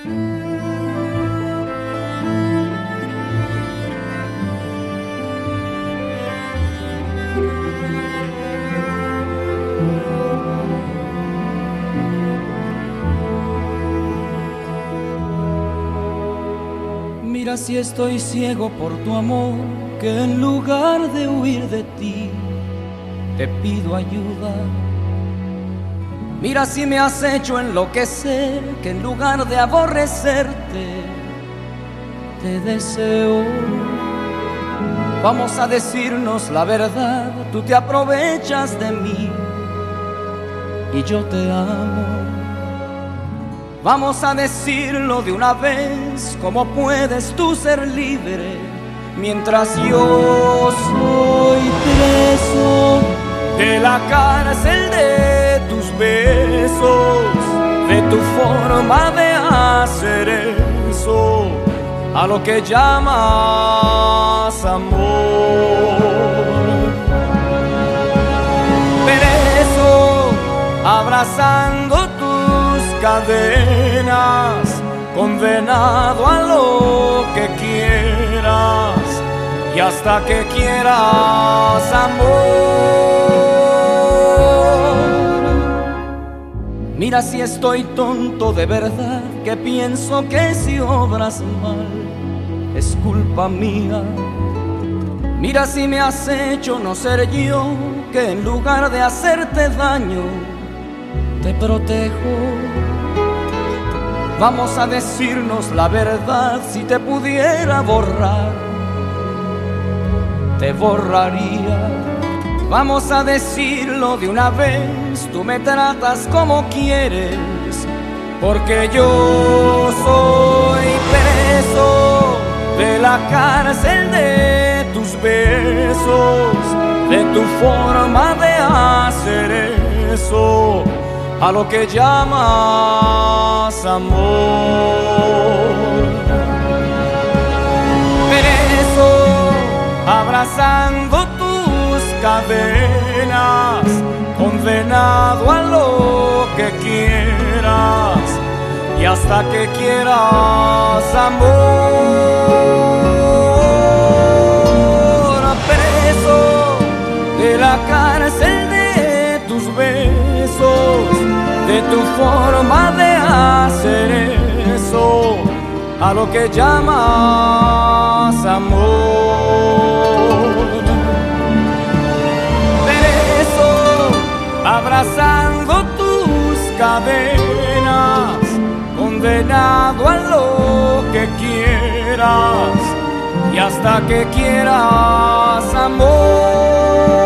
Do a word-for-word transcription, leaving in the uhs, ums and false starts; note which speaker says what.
Speaker 1: Mira si estoy ciego por tu amor, que en lugar de huir de ti, te pido ayuda. Mira si me has hecho enloquecer, que en lugar de aborrecerte, te deseo. Vamos a decirnos la verdad, tú te aprovechas de mí y yo te amo. Vamos a decirlo de una vez, ¿cómo puedes tú ser libre mientras yo soy preso de la cárcel de tus besos, de tu forma de hacer eso a lo que llamas amor? Preso, abrazando cadenas, condenado a lo que quieras y hasta que quieras amor. Mira si estoy tonto de verdad, que pienso que si obras mal es culpa mía. Mira si me has hecho no ser yo, que en lugar de hacerte daño te protejo. Vamos a decirnos la verdad, si te pudiera borrar, te borraría. Vamos a decirlo de una vez, tú me tratas como quieres, porque yo soy preso de la cárcel de tus besos, de tu forma de hacer eso a lo que llamas amor. Preso, abrazando tus cadenas, condenado a lo que quieras y hasta que quieras amor. Preso de la cárcel de tus besos, de tu forma de hacer eso a lo que llamas amor. Preso, abrazando tus cadenas, condenado a lo que quieras y hasta que quieras amor.